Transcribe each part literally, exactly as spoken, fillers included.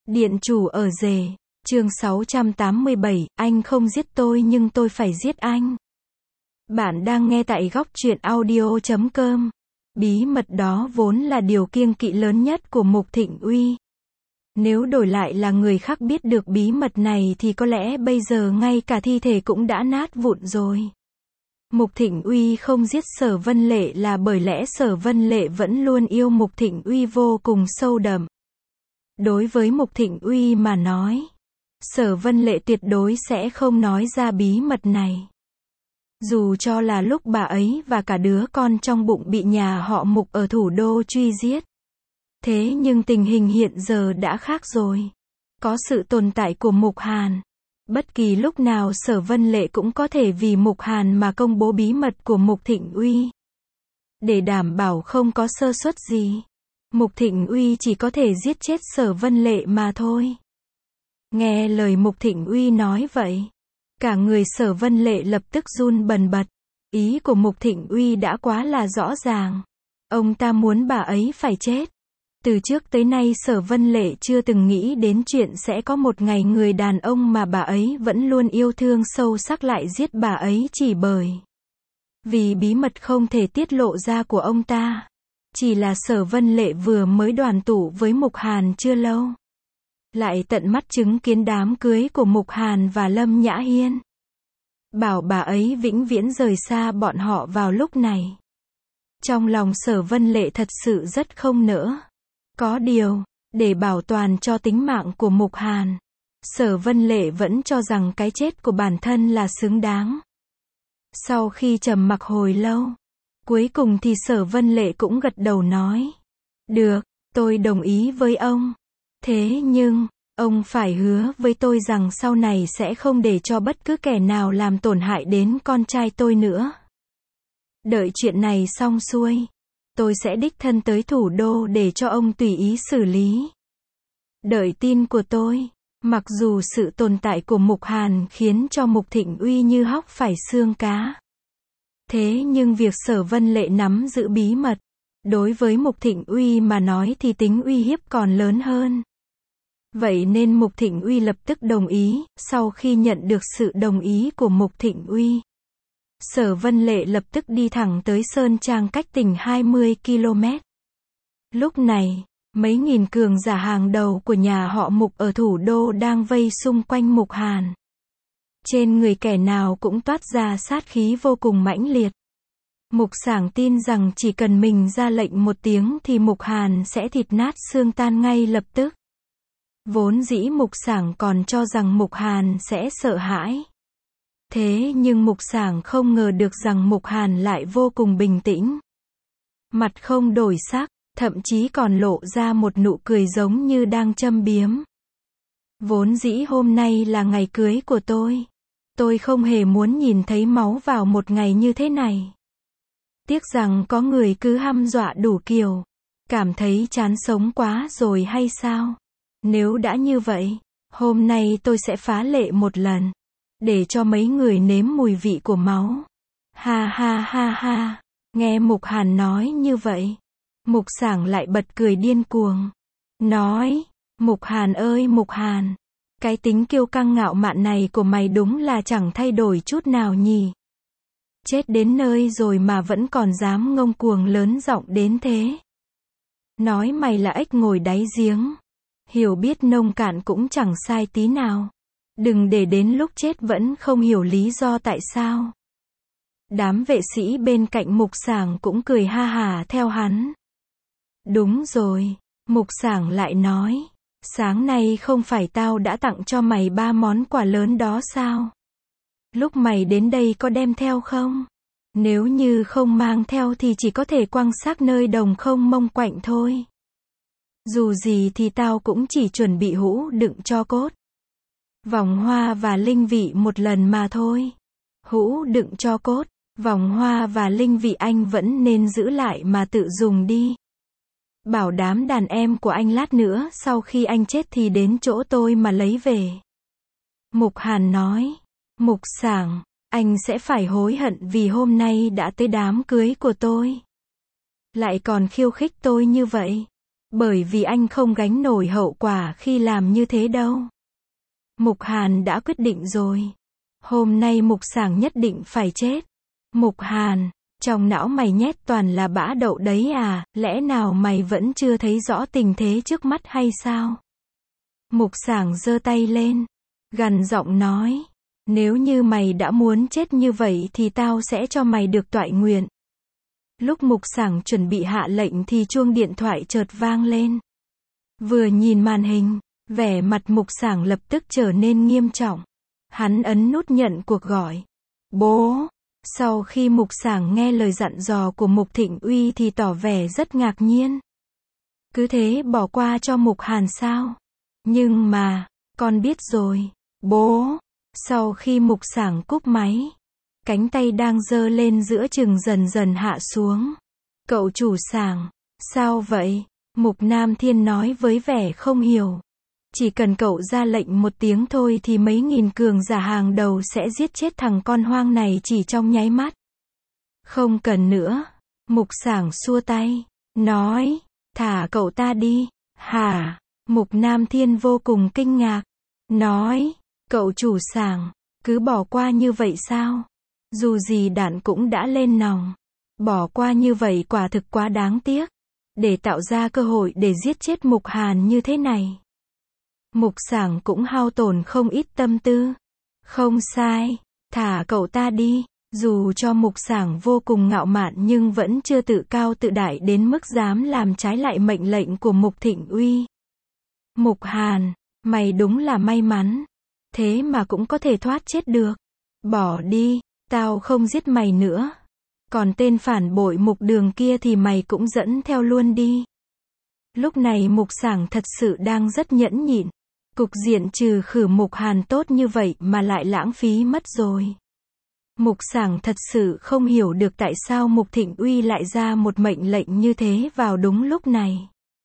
Điện chủ ở rể, chương sáu trăm tám mươi bảy, anh không giết tôi nhưng tôi phải giết anh. Bạn đang nghe tại góc truyện audio chấm com. Bí mật đó vốn là điều kiêng kỵ lớn nhất của Mục Thịnh Uy. Nếu đổi lại là người khác biết được bí mật này thì có lẽ bây giờ ngay cả thi thể cũng đã nát vụn rồi. Mục Thịnh Uy không giết Sở Vân Lệ là bởi lẽ Sở Vân Lệ vẫn luôn yêu Mục Thịnh Uy vô cùng sâu đậm. Đối với Mục Thịnh Uy mà nói, Sở Vân Lệ tuyệt đối sẽ không nói ra bí mật này. Dù cho là lúc bà ấy và cả đứa con trong bụng bị nhà họ Mục ở thủ đô truy giết. Thế nhưng tình hình hiện giờ đã khác rồi. Có sự tồn tại của Mục Hàn. Bất kỳ lúc nào Sở Vân Lệ cũng có thể vì Mục Hàn mà công bố bí mật của Mục Thịnh Uy. Để đảm bảo không có sơ suất gì, Mục Thịnh Uy chỉ có thể giết chết Sở Vân Lệ mà thôi. Nghe lời Mục Thịnh Uy nói vậy, cả người Sở Vân Lệ lập tức run bần bật. Ý của Mục Thịnh Uy đã quá là rõ ràng. Ông ta muốn bà ấy phải chết. Từ trước tới nay Sở Vân Lệ chưa từng nghĩ đến chuyện sẽ có một ngày người đàn ông mà bà ấy vẫn luôn yêu thương sâu sắc lại giết bà ấy chỉ bởi vì bí mật không thể tiết lộ ra của ông ta. Chỉ là Sở Vân Lệ vừa mới đoàn tụ với Mục Hàn chưa lâu, lại tận mắt chứng kiến đám cưới của Mục Hàn và Lâm Nhã Hiên. Bảo bà ấy vĩnh viễn rời xa bọn họ vào lúc này. Trong lòng Sở Vân Lệ thật sự rất không nỡ. Có điều, để bảo toàn cho tính mạng của Mục Hàn, Sở Vân Lệ vẫn cho rằng cái chết của bản thân là xứng đáng. Sau khi trầm mặc hồi lâu, cuối cùng thì Sở Vân Lệ cũng gật đầu nói. Được, tôi đồng ý với ông. Thế nhưng, ông phải hứa với tôi rằng sau này sẽ không để cho bất cứ kẻ nào làm tổn hại đến con trai tôi nữa. Đợi chuyện này xong xuôi, tôi sẽ đích thân tới thủ đô để cho ông tùy ý xử lý. Đợi tin của tôi. Mặc dù sự tồn tại của Mục Hàn khiến cho Mục Thịnh Uy như hóc phải xương cá. Thế nhưng việc Sở Vân Lệ nắm giữ bí mật, đối với Mục Thịnh Uy mà nói thì tính uy hiếp còn lớn hơn. Vậy nên Mục Thịnh Uy lập tức đồng ý. Sau khi nhận được sự đồng ý của Mục Thịnh Uy, Sở Vân Lệ lập tức đi thẳng tới Sơn Trang cách tỉnh hai mươi ki lô mét. Lúc này, mấy nghìn cường giả hàng đầu của nhà họ Mục ở thủ đô đang vây xung quanh Mục Hàn. Trên người kẻ nào cũng toát ra sát khí vô cùng mãnh liệt. Mục Sảng tin rằng chỉ cần mình ra lệnh một tiếng thì Mục Hàn sẽ thịt nát xương tan ngay lập tức. Vốn dĩ Mục Sảng còn cho rằng Mục Hàn sẽ sợ hãi. Thế nhưng Mục Sảng không ngờ được rằng Mục Hàn lại vô cùng bình tĩnh. Mặt không đổi sắc, thậm chí còn lộ ra một nụ cười giống như đang châm biếm. Vốn dĩ hôm nay là ngày cưới của tôi. Tôi không hề muốn nhìn thấy máu vào một ngày như thế này. Tiếc rằng có người cứ hăm dọa đủ kiểu. Cảm thấy chán sống quá rồi hay sao? Nếu đã như vậy, hôm nay tôi sẽ phá lệ một lần. Để cho mấy người nếm mùi vị của máu. Ha ha ha ha. Nghe Mục Hàn nói như vậy, Mục Sảng lại bật cười điên cuồng. Nói, Mục Hàn ơi Mục Hàn, cái tính kiêu căng ngạo mạn này của mày đúng là chẳng thay đổi chút nào nhỉ. Chết đến nơi rồi mà vẫn còn dám ngông cuồng lớn giọng đến thế. Nói mày là ếch ngồi đáy giếng. Hiểu biết nông cạn cũng chẳng sai tí nào. Đừng để đến lúc chết vẫn không hiểu lý do tại sao. Đám vệ sĩ bên cạnh Mục Sảng cũng cười ha hả theo hắn. Đúng rồi, Mục Sảng lại nói. Sáng nay không phải tao đã tặng cho mày ba món quà lớn đó sao? Lúc mày đến đây có đem theo không? Nếu như không mang theo thì chỉ có thể quăng xác nơi đồng không mông quạnh thôi. Dù gì thì tao cũng chỉ chuẩn bị hũ đựng tro cốt, vòng hoa và linh vị một lần mà thôi. Hũ đựng tro cốt, vòng hoa và linh vị anh vẫn nên giữ lại mà tự dùng đi. Bảo đám đàn em của anh lát nữa sau khi anh chết thì đến chỗ tôi mà lấy về. Mục Hàn nói. Mục Sảng, anh sẽ phải hối hận vì hôm nay đã tới đám cưới của tôi. Lại còn khiêu khích tôi như vậy. Bởi vì anh không gánh nổi hậu quả khi làm như thế đâu. Mục Hàn đã quyết định rồi. Hôm nay Mục Sảng nhất định phải chết. Mục Hàn, trong não mày nhét toàn là bã đậu đấy à, lẽ nào mày vẫn chưa thấy rõ tình thế trước mắt hay sao? Mục Sảng giơ tay lên, gằn giọng nói, nếu như mày đã muốn chết như vậy thì tao sẽ cho mày được toại nguyện. Lúc Mục Sảng chuẩn bị hạ lệnh thì chuông điện thoại chợt vang lên. Vừa nhìn màn hình, vẻ mặt Mục Sảng lập tức trở nên nghiêm trọng. Hắn ấn nút nhận cuộc gọi. Bố. Sau khi Mục Sảng nghe lời dặn dò của Mục Thịnh Uy thì tỏ vẻ rất ngạc nhiên. Cứ thế bỏ qua cho Mục Hàn sao? Nhưng mà, con biết rồi, bố. Sau khi Mục Sảng cúp máy, cánh tay đang giơ lên giữa chừng dần dần hạ xuống. Cậu chủ Sảng, sao vậy? Mục Nam Thiên nói với vẻ không hiểu. Chỉ cần cậu ra lệnh một tiếng thôi thì mấy nghìn cường giả hàng đầu sẽ giết chết thằng con hoang này chỉ trong nháy mắt. Không cần nữa. Mục Sảng xua tay, nói, thả cậu ta đi. Hả? Mục Nam Thiên vô cùng kinh ngạc. Nói, cậu chủ Sảng, cứ bỏ qua như vậy sao? Dù gì đạn cũng đã lên nòng. Bỏ qua như vậy quả thực quá đáng tiếc. Để tạo ra cơ hội để giết chết Mục Hàn như thế này. Mục Sảng cũng hao tổn không ít tâm tư. Không sai, thả cậu ta đi. Dù cho Mục Sảng vô cùng ngạo mạn nhưng vẫn chưa tự cao tự đại đến mức dám làm trái lại mệnh lệnh của Mục Thịnh Uy. Mục Hàn, mày đúng là may mắn. Thế mà cũng có thể thoát chết được. Bỏ đi, tao không giết mày nữa. Còn tên phản bội Mục Đường kia thì mày cũng dẫn theo luôn đi. Lúc này Mục Sảng thật sự đang rất nhẫn nhịn. Cục diện trừ khử Mục Hàn tốt như vậy mà lại lãng phí mất rồi. Mục Sảng thật sự không hiểu được tại sao Mục Thịnh Uy lại ra một mệnh lệnh như thế vào đúng lúc này.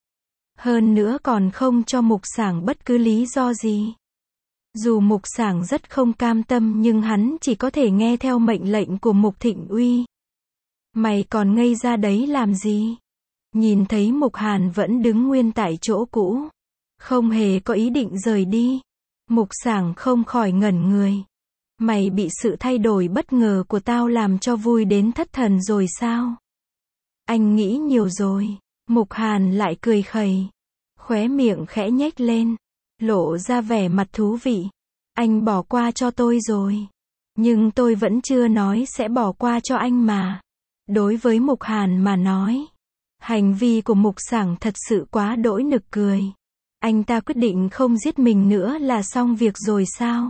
Hơn nữa còn không cho Mục Sảng bất cứ lý do gì. Dù Mục Sảng rất không cam tâm nhưng hắn chỉ có thể nghe theo mệnh lệnh của Mục Thịnh Uy. Mày còn ngây ra đấy làm gì? Nhìn thấy Mục Hàn vẫn đứng nguyên tại chỗ cũ. Không hề có ý định rời đi. Mục Sảng không khỏi ngẩn người. Mày bị sự thay đổi bất ngờ của tao làm cho vui đến thất thần rồi sao? Anh nghĩ nhiều rồi. Mục Hàn lại cười khẩy. Khóe miệng khẽ nhếch lên. Lộ ra vẻ mặt thú vị. Anh bỏ qua cho tôi rồi. Nhưng tôi vẫn chưa nói sẽ bỏ qua cho anh mà. Đối với Mục Hàn mà nói. Hành vi của Mục Sảng thật sự quá đỗi nực cười. Anh ta quyết định không giết mình nữa là xong việc rồi sao?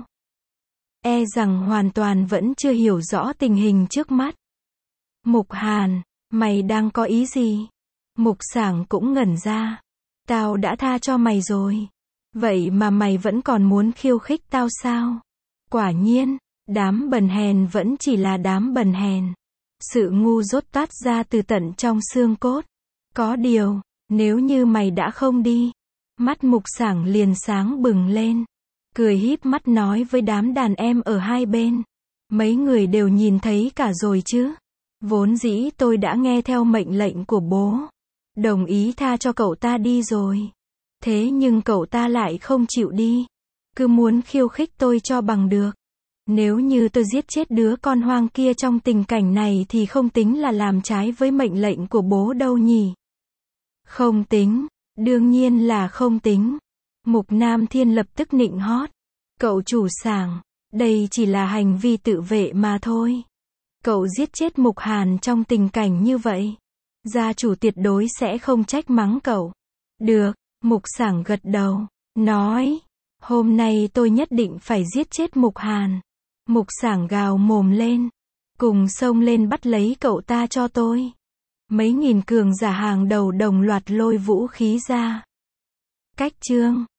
E rằng hoàn toàn vẫn chưa hiểu rõ tình hình trước mắt. Mục Hàn, mày đang có ý gì? Mục Sảng cũng ngẩn ra. Tao đã tha cho mày rồi. Vậy mà mày vẫn còn muốn khiêu khích tao sao? Quả nhiên, đám bần hèn vẫn chỉ là đám bần hèn. Sự ngu dốt toát ra từ tận trong xương cốt. Có điều, nếu như mày đã không đi. Mắt Mục Sảng liền sáng bừng lên. Cười híp mắt nói với đám đàn em ở hai bên. Mấy người đều nhìn thấy cả rồi chứ. Vốn dĩ tôi đã nghe theo mệnh lệnh của bố. Đồng ý tha cho cậu ta đi rồi. Thế nhưng cậu ta lại không chịu đi. Cứ muốn khiêu khích tôi cho bằng được. Nếu như tôi giết chết đứa con hoang kia trong tình cảnh này thì không tính là làm trái với mệnh lệnh của bố đâu nhỉ? Không tính. Đương nhiên là không tính. Mục Nam Thiên lập tức nịnh hót. Cậu chủ Sảng, đây chỉ là hành vi tự vệ mà thôi. Cậu giết chết Mục Hàn trong tình cảnh như vậy. Gia chủ tuyệt đối sẽ không trách mắng cậu. Được, Mục Sảng gật đầu, nói. Hôm nay tôi nhất định phải giết chết Mục Hàn. Mục Sảng gào mồm lên. Cùng xông lên bắt lấy cậu ta cho tôi. Mấy nghìn cường giả hàng đầu đồng loạt lôi vũ khí ra. Cách chương